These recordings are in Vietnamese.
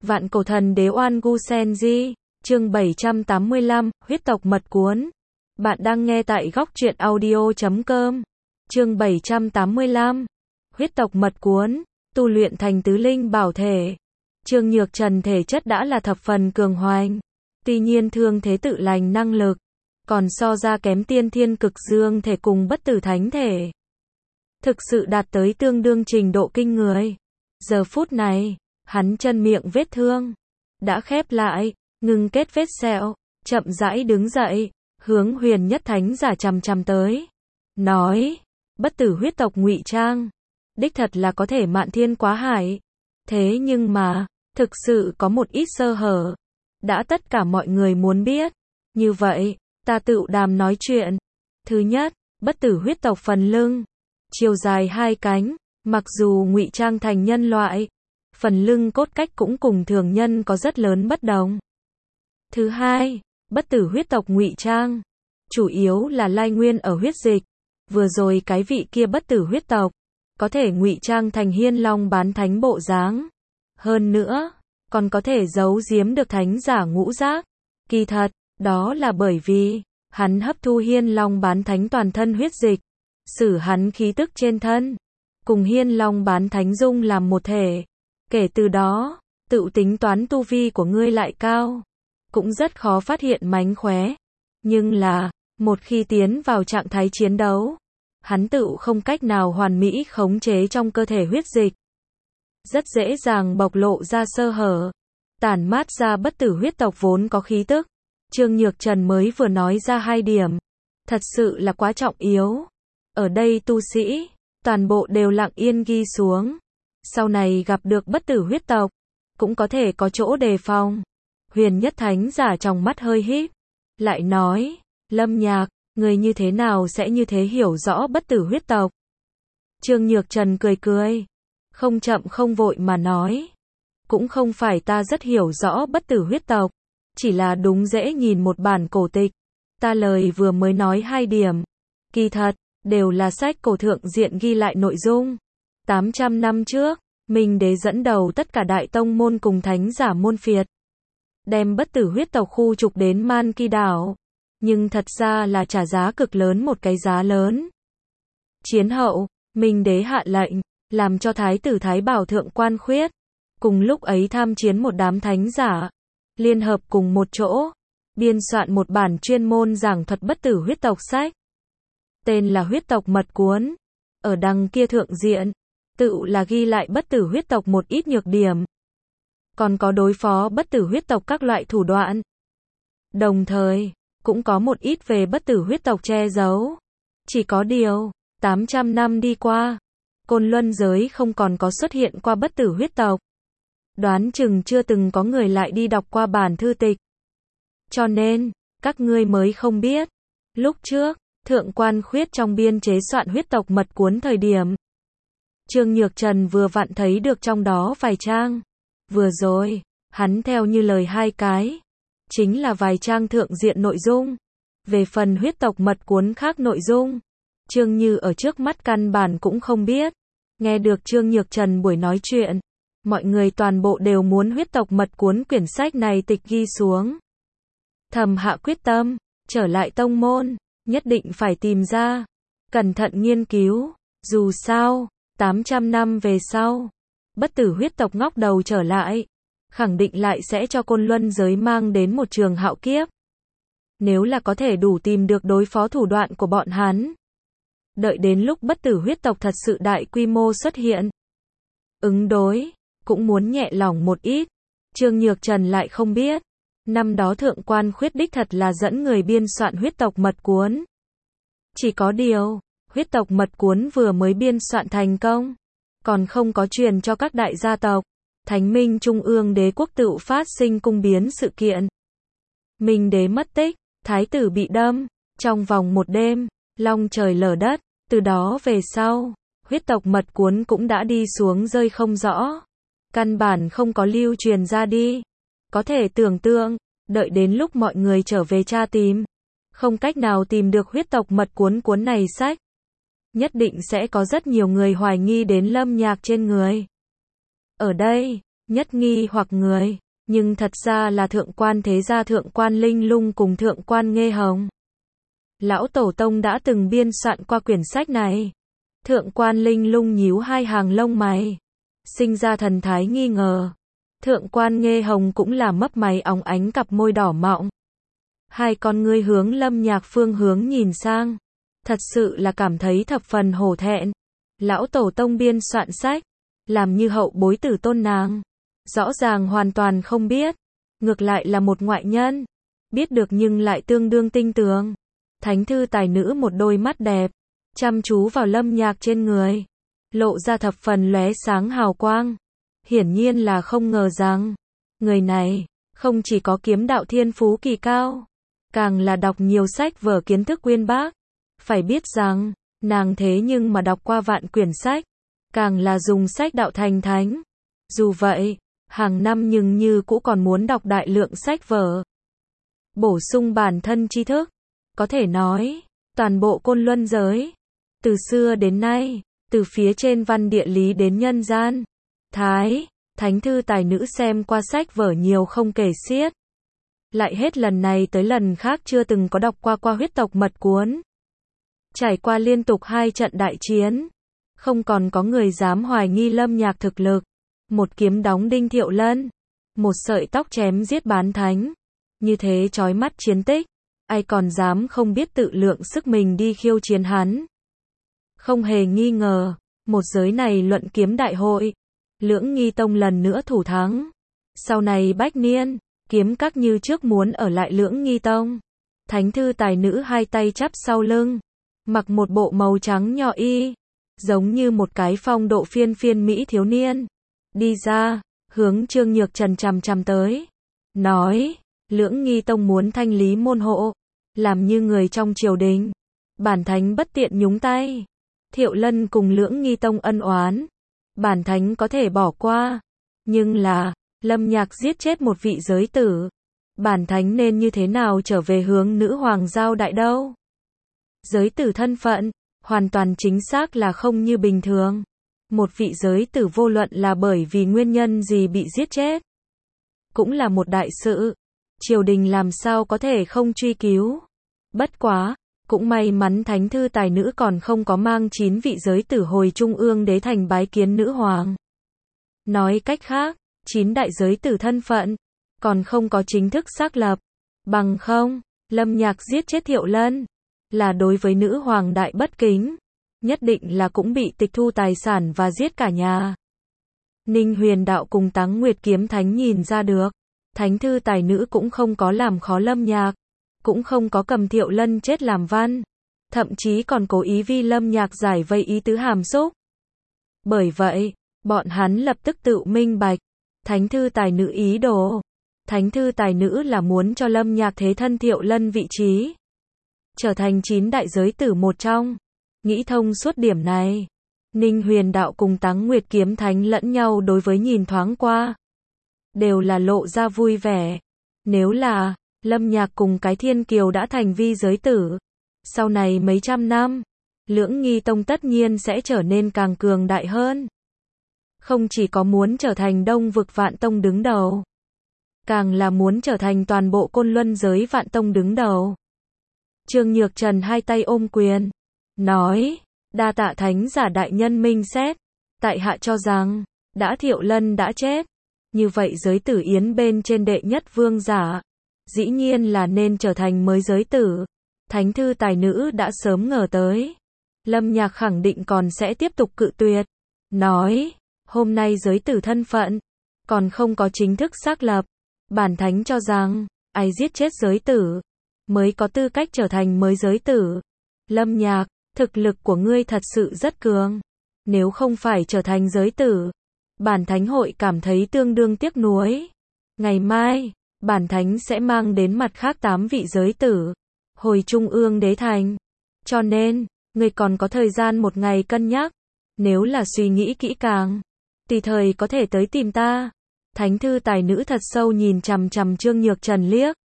Vạn cổ thần đế Oan Gu Senji, chương 785, huyết tộc mật cuốn. Bạn đang nghe tại góc truyện audio.com. Chương 785, huyết tộc mật cuốn, tu luyện thành tứ linh bảo thể. Trương Nhược Trần thể chất đã là thập phần cường hoành, tuy nhiên thương thế tự lành năng lực, còn so ra kém tiên thiên cực dương thể cùng bất tử thánh thể. Thực sự đạt tới tương đương trình độ kinh người. Giờ phút này, hắn chân miệng vết thương đã khép lại, ngừng kết vết sẹo, chậm rãi đứng dậy, hướng Huyền Nhất Thánh Giả chằm chằm tới, nói: bất tử huyết tộc ngụy trang, đích thật là có thể mạn thiên quá hải. Thế nhưng mà, thực sự có một ít sơ hở. Đã tất cả mọi người muốn biết. Như vậy, ta tựu đàm nói chuyện. Thứ nhất, bất tử huyết tộc phần lưng, chiều dài 2 cánh, mặc dù ngụy trang thành nhân loại, phần lưng cốt cách cũng cùng thường nhân có rất lớn bất đồng. Thứ hai, bất tử huyết tộc ngụy trang, chủ yếu là lai nguyên ở huyết dịch. Vừa rồi cái vị kia bất tử huyết tộc, có thể ngụy trang thành Hiên Long bán thánh bộ dáng. Hơn nữa, còn có thể giấu giếm được thánh giả ngũ giác. Kỳ thật, đó là bởi vì, hắn hấp thu Hiên Long bán thánh toàn thân huyết dịch, sử hắn khí tức trên thân, cùng Hiên Long bán thánh dung làm một thể. Kể từ đó, tự tính toán tu vi của ngươi lại cao, cũng rất khó phát hiện mánh khóe. Nhưng là, một khi tiến vào trạng thái chiến đấu, hắn tự không cách nào hoàn mỹ khống chế trong cơ thể huyết dịch. Rất dễ dàng bộc lộ ra sơ hở, tản mát ra bất tử huyết tộc vốn có khí tức. Trương Nhược Trần mới vừa nói ra 2 điểm, thật sự là quá trọng yếu. Ở đây tu sĩ, toàn bộ đều lặng yên ghi xuống. Sau này gặp được bất tử huyết tộc, cũng có thể có chỗ đề phòng. Huyền Nhất Thánh Giả trong mắt hơi híp, lại nói: Lâm Nhạc, người như thế nào sẽ như thế hiểu rõ bất tử huyết tộc? Trương Nhược Trần cười cười, không chậm không vội mà nói: cũng không phải ta rất hiểu rõ bất tử huyết tộc, chỉ là đúng dễ nhìn một bản cổ tịch. Ta lời vừa mới nói 2 điểm, kỳ thật, đều là sách cổ thượng diện ghi lại nội dung. 800 năm trước, Minh Đế dẫn đầu tất cả đại tông môn cùng thánh giả môn phiệt, đem bất tử huyết tộc khu trục đến Man Kỳ đảo. Nhưng thật ra là trả giá cực lớn, một cái giá lớn. Chiến hậu, Minh Đế hạ lệnh, làm cho Thái tử Thái Bảo Thượng Quan Khuyết, cùng lúc ấy tham chiến một đám thánh giả, liên hợp cùng một chỗ, biên soạn một bản chuyên môn giảng thuật bất tử huyết tộc sách. Tên là huyết tộc mật cuốn. Ở đằng kia thượng diện, tự là ghi lại bất tử huyết tộc một ít nhược điểm, còn có đối phó bất tử huyết tộc các loại thủ đoạn. Đồng thời, cũng có một ít về bất tử huyết tộc che giấu. Chỉ có điều, 800 năm đi qua, Côn Luân giới không còn có xuất hiện qua bất tử huyết tộc. Đoán chừng chưa từng có người lại đi đọc qua bản thư tịch. Cho nên, các ngươi mới không biết. Lúc trước, Thượng Quan Khuyết trong biên chế soạn huyết tộc mật cuốn thời điểm, Trương Nhược Trần vừa vặn thấy được trong đó vài trang. Vừa rồi, hắn theo như lời 2 cái, chính là vài trang thượng diện nội dung. Về phần huyết tộc mật cuốn khác nội dung, Trương Như ở trước mắt căn bản cũng không biết. Nghe được Trương Nhược Trần buổi nói chuyện, mọi người toàn bộ đều muốn huyết tộc mật cuốn quyển sách này tịch ghi xuống. Thầm hạ quyết tâm, trở lại tông môn, nhất định phải tìm ra, cẩn thận nghiên cứu. Dù sao, 800 năm về sau, bất tử huyết tộc ngóc đầu trở lại, khẳng định lại sẽ cho Côn Luân giới mang đến một trường hạo kiếp. Nếu là có thể đủ tìm được đối phó thủ đoạn của bọn hắn, đợi đến lúc bất tử huyết tộc thật sự đại quy mô xuất hiện, ứng đối, cũng muốn nhẹ lòng một ít. Trương Nhược Trần lại không biết, năm đó Thượng Quan Khuyết đích thật là dẫn người biên soạn huyết tộc mật cuốn. Chỉ có điều, huyết tộc mật cuốn vừa mới biên soạn thành công, còn không có truyền cho các đại gia tộc. Thánh Minh Trung ương đế quốc tự phát sinh cung biến sự kiện. Minh Đế mất tích, thái tử bị đâm, trong vòng một đêm, long trời lở đất. Từ đó về sau, huyết tộc mật cuốn cũng đã đi xuống rơi không rõ, căn bản không có lưu truyền ra đi. Có thể tưởng tượng, đợi đến lúc mọi người trở về tra tìm, không cách nào tìm được huyết tộc mật cuốn này sách, nhất định sẽ có rất nhiều người hoài nghi đến Lâm Nhạc trên người. Ở đây, nhất nghi hoặc người, nhưng thật ra là thượng quan thế gia thượng quan Linh Lung cùng thượng quan Nghê Hồng. Lão Tổ Tông đã từng biên soạn qua quyển sách này. Thượng quan Linh Lung nhíu hai hàng lông mày, sinh ra thần thái nghi ngờ. Thượng quan Nghê Hồng cũng là mấp máy óng ánh cặp môi đỏ mọng. Hai con ngươi hướng Lâm Nhạc phương hướng nhìn sang, thật sự là cảm thấy thập phần hổ thẹn. Lão Tổ Tông biên soạn sách, làm như hậu bối tử tôn nàng, rõ ràng hoàn toàn không biết, ngược lại là một ngoại nhân, biết được nhưng lại tương đương tinh tường. Thánh thư tài nữ một đôi mắt đẹp, chăm chú vào Lâm Nhạc trên người, lộ ra thập phần lóe sáng hào quang. Hiển nhiên là không ngờ rằng, người này, không chỉ có kiếm đạo thiên phú kỳ cao, càng là đọc nhiều sách vở kiến thức uyên bác. Phải biết rằng, nàng thế nhưng mà đọc qua vạn quyển sách, càng là dùng sách đạo thành thánh. Dù vậy, hàng năm nhưng như cũ còn muốn đọc đại lượng sách vở, bổ sung bản thân tri thức. Có thể nói, toàn bộ Côn Luân giới, từ xưa đến nay, từ phía trên văn địa lý đến nhân gian, thánh thư tài nữ xem qua sách vở nhiều không kể xiết. Lại hết lần này tới lần khác chưa từng có đọc qua huyết tộc mật cuốn. Trải qua liên tục 2 trận đại chiến, không còn có người dám hoài nghi Lâm Nhạc thực lực. Một kiếm đóng đinh Thiệu Lân, một sợi tóc chém giết bán thánh. Như thế chói mắt chiến tích, ai còn dám không biết tự lượng sức mình đi khiêu chiến hắn. Không hề nghi ngờ, một giới này luận kiếm đại hội, Lưỡng Nghi Tông lần nữa thủ thắng. Sau này Bách Niên, kiếm các như trước muốn ở lại Lưỡng Nghi Tông. Thánh thư tài nữ hai tay chắp sau lưng, mặc một bộ màu trắng nhỏ y, giống như một cái phong độ phiên mỹ thiếu niên. Đi ra, hướng Trương Nhược Trần chằm chằm tới, nói, Lưỡng Nghi Tông muốn thanh lý môn hộ, làm như người trong triều đình. Bản thánh bất tiện nhúng tay. Thiệu Lân cùng Lưỡng Nghi Tông ân oán, bản thánh có thể bỏ qua. Nhưng là, Lâm Nhạc giết chết một vị giới tử, bản thánh nên như thế nào trở về hướng nữ hoàng giao đại đâu? Giới tử thân phận, hoàn toàn chính xác là không như bình thường. Một vị giới tử vô luận là bởi vì nguyên nhân gì bị giết chết, cũng là một đại sự. Triều đình làm sao có thể không truy cứu. Bất quá, cũng may mắn thánh thư tài nữ còn không có mang 9 vị giới tử hồi Trung ương đế thành bái kiến nữ hoàng. Nói cách khác, 9 đại giới tử thân phận, còn không có chính thức xác lập. Bằng không, Lâm Nhạc giết chết Thiệu Lân, là đối với nữ hoàng đại bất kính. Nhất định là cũng bị tịch thu tài sản và giết cả nhà. Ninh Huyền Đạo cùng Táng Nguyệt Kiếm Thánh nhìn ra được, thánh thư tài nữ cũng không có làm khó Lâm Nhạc, cũng không có cầm Thiệu Lân chết làm văn, thậm chí còn cố ý vi Lâm Nhạc giải vây ý tứ hàm xúc. Bởi vậy, bọn hắn lập tức tự minh bạch, thánh thư tài nữ ý đồ. Thánh thư tài nữ là muốn cho Lâm Nhạc thế thân Thiệu Lân vị trí, trở thành 9 đại giới tử một trong. Nghĩ thông suốt điểm này, Ninh Huyền Đạo cùng Táng Nguyệt Kiếm Thánh lẫn nhau đối với nhìn thoáng qua, đều là lộ ra vui vẻ. Nếu là Lâm Nhạc cùng cái Thiên Kiều đã thành vi giới tử, sau này mấy trăm năm, Lưỡng Nghi Tông tất nhiên sẽ trở nên càng cường đại hơn. Không chỉ có muốn trở thành Đông Vực Vạn Tông đứng đầu, càng là muốn trở thành toàn bộ Côn Luân giới Vạn Tông đứng đầu. Trương Nhược Trần hai tay ôm quyền, nói, đa tạ thánh giả đại nhân minh xét. Tại hạ cho rằng, đã Thiệu Lân đã chết, như vậy giới tử yến bên trên đệ nhất vương giả, dĩ nhiên là nên trở thành mới giới tử. Thánh thư tài nữ đã sớm ngờ tới, Lâm Nhạc khẳng định còn sẽ tiếp tục cự tuyệt. Nói, hôm nay giới tử thân phận, còn không có chính thức xác lập. Bản thánh cho rằng, ai giết chết giới tử, mới có tư cách trở thành mới giới tử. Lâm Nhạc, thực lực của ngươi thật sự rất cường. Nếu không phải trở thành giới tử, bản thánh hội cảm thấy tương đương tiếc nuối. Ngày mai, bản thánh sẽ mang đến mặt khác 8 vị giới tử, hồi Trung ương đế thành. Cho nên, ngươi còn có thời gian một ngày cân nhắc. Nếu là suy nghĩ kỹ càng, tùy thời có thể tới tìm ta. Thánh thư tài nữ thật sâu nhìn chằm chằm Trương Nhược Trần liếc,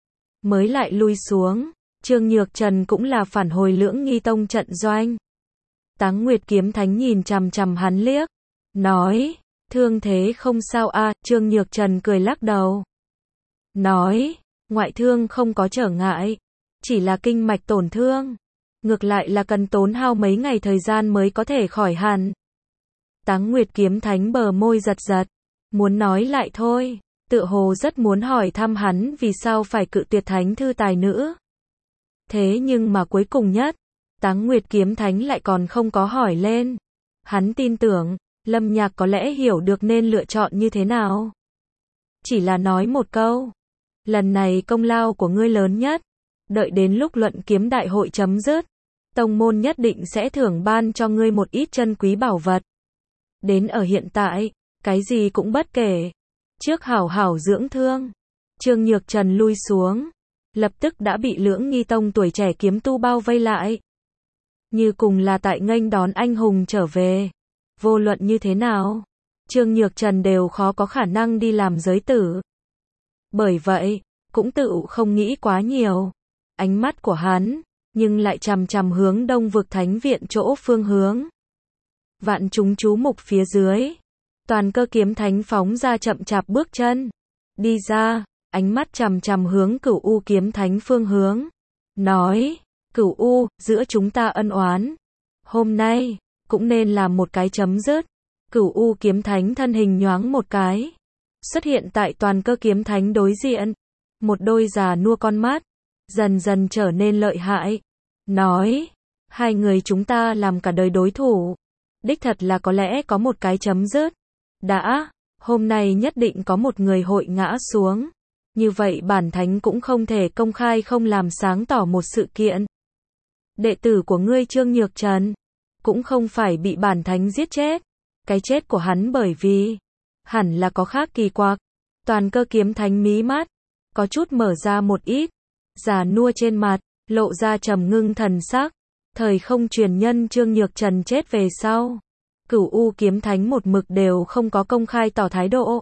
mới lại lui xuống. Trương Nhược Trần cũng là phản hồi Lưỡng Nghi Tông trận doanh. Táng Nguyệt Kiếm Thánh nhìn chằm chằm hắn liếc, nói, Thương thế không sao à, Trương Nhược Trần cười lắc đầu. Nói, ngoại thương không có trở ngại, chỉ là kinh mạch tổn thương. Ngược lại là cần tốn hao mấy ngày thời gian mới có thể khỏi hẳn. Táng Nguyệt Kiếm Thánh bờ môi giật giật, muốn nói lại thôi, tựa hồ rất muốn hỏi thăm hắn vì sao phải cự tuyệt thánh thư tài nữ. Thế nhưng mà cuối cùng nhất, Táng Nguyệt Kiếm Thánh lại còn không có hỏi lên. Hắn tin tưởng, Lâm Nhạc có lẽ hiểu được nên lựa chọn như thế nào. Chỉ là nói một câu, lần này công lao của ngươi lớn nhất, đợi đến lúc luận kiếm đại hội chấm dứt, tông môn nhất định sẽ thưởng ban cho ngươi một ít chân quý bảo vật. Đến ở hiện tại, cái gì cũng bất kể, trước hảo hảo dưỡng thương. Trương Nhược Trần lui xuống, lập tức đã bị Lưỡng Nghi Tông tuổi trẻ kiếm tu bao vây lại. Như cùng là tại nghênh đón anh hùng trở về. Vô luận như thế nào, Trương Nhược Trần đều khó có khả năng đi làm giới tử. Bởi vậy, cũng tự không nghĩ quá nhiều. Ánh mắt của hắn, nhưng lại chằm chằm hướng Đông Vực Thánh Viện chỗ phương hướng. Vạn chúng chú mục phía dưới. Toàn Cơ Kiếm Thánh phóng ra chậm chạp bước chân. Đi ra, ánh mắt chằm chằm hướng Cửu U Kiếm Thánh phương hướng. Nói, Cửu U, giữa chúng ta ân oán. Hôm nay, cũng nên làm một cái chấm dứt. Cửu U Kiếm Thánh thân hình nhoáng một cái. Xuất hiện tại Toàn Cơ Kiếm Thánh đối diện. Một đôi già nua con mắt. Dần dần trở nên lợi hại. Nói, hai người chúng ta làm cả đời đối thủ. Đích thật là có lẽ có một cái chấm dứt. Đã, hôm nay nhất định có một người hội ngã xuống. Như vậy bản thánh cũng không thể công khai không làm sáng tỏ một sự kiện. Đệ tử của ngươi Trương Nhược Trần, cũng không phải bị bản thánh giết chết. Cái chết của hắn bởi vì, hẳn là có khác kỳ quặc. Toàn Cơ Kiếm Thánh mí mắt, có chút mở ra một ít. Già nua trên mặt, lộ ra trầm ngưng thần sắc. Thời không truyền nhân Trương Nhược Trần chết về sau. Cửu U Kiếm Thánh một mực đều không có công khai tỏ thái độ.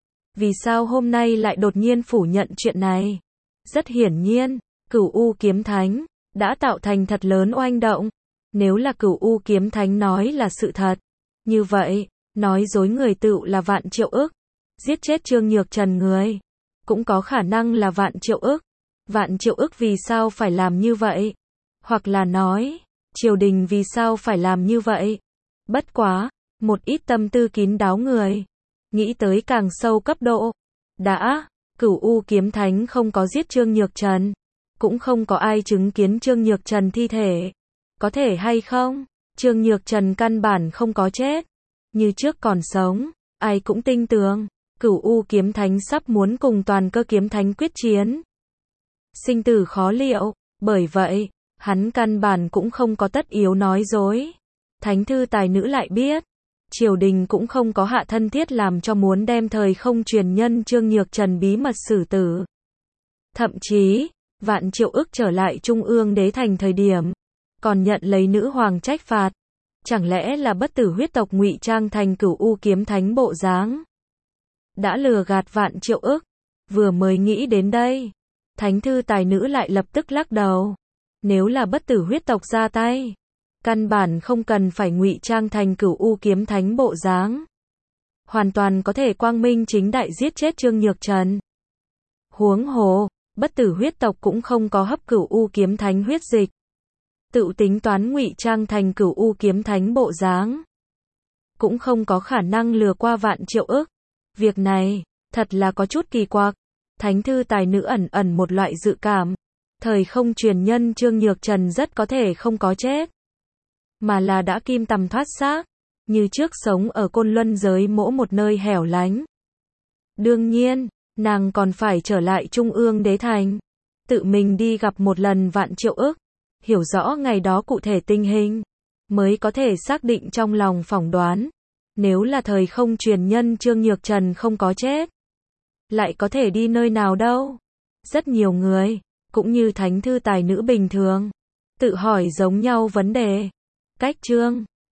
Vì sao hôm nay lại đột nhiên phủ nhận chuyện này? Rất hiển nhiên, Cửu U Kiếm Thánh đã tạo thành thật lớn oanh động. Nếu là Cửu U Kiếm Thánh nói là sự thật, như vậy, nói dối người tựu là Vạn Triệu Ức. Giết chết Trương Nhược Trần người, cũng có khả năng là Vạn Triệu Ức. Vạn Triệu Ức vì sao phải làm như vậy? Hoặc là nói, triều đình vì sao phải làm như vậy? Bất quá, một ít tâm tư kín đáo người, nghĩ tới càng sâu cấp độ. Đã, Cửu U Kiếm Thánh không có giết Trương Nhược Trần, cũng không có ai chứng kiến Trương Nhược Trần thi thể. Có thể hay không? Trương Nhược Trần căn bản không có chết. Như trước còn sống, ai cũng tin tưởng, Cửu U Kiếm Thánh sắp muốn cùng Toàn Cơ Kiếm Thánh quyết chiến. Sinh tử khó liệu, bởi vậy, hắn căn bản cũng không có tất yếu nói dối. Thánh thư tài nữ lại biết, triều đình cũng không có hạ thân thiết làm cho muốn đem thời không truyền nhân Trương Nhược Trần bí mật xử tử. Thậm chí, Vạn Triệu Ức trở lại Trung ương đế thành thời điểm, còn nhận lấy nữ hoàng trách phạt. Chẳng lẽ là bất tử huyết tộc ngụy trang thành Cửu U Kiếm Thánh bộ dáng? Đã lừa gạt Vạn Triệu Ức, vừa mới nghĩ đến đây, thánh thư tài nữ lại lập tức lắc đầu. Nếu là bất tử huyết tộc ra tay, căn bản không cần phải ngụy trang thành Cửu U Kiếm Thánh bộ dáng. Hoàn toàn có thể quang minh chính đại giết chết Trương Nhược Trần. Huống hồ, bất tử huyết tộc cũng không có hấp Cửu U Kiếm Thánh huyết dịch. Tự tính toán ngụy trang thành Cửu U Kiếm Thánh bộ dáng, cũng không có khả năng lừa qua Vạn Triệu Ức. Việc này, thật là có chút kỳ quặc. Thánh thư tài nữ ẩn ẩn một loại dự cảm. Thời không truyền nhân Trương Nhược Trần rất có thể không có chết, mà là đã kim tầm thoát xác, như trước sống ở Côn Luân giới mỗi một nơi hẻo lánh. Đương nhiên, nàng còn phải trở lại Trung ương đế thành, tự mình đi gặp một lần Vạn Triệu Ức, hiểu rõ ngày đó cụ thể tình hình, mới có thể xác định trong lòng phỏng đoán. Nếu là thời không truyền nhân Trương Nhược Trần không có chết, lại có thể đi nơi nào đâu? Rất nhiều người, cũng như thánh thư tài nữ bình thường, tự hỏi giống nhau vấn đề. Cách chương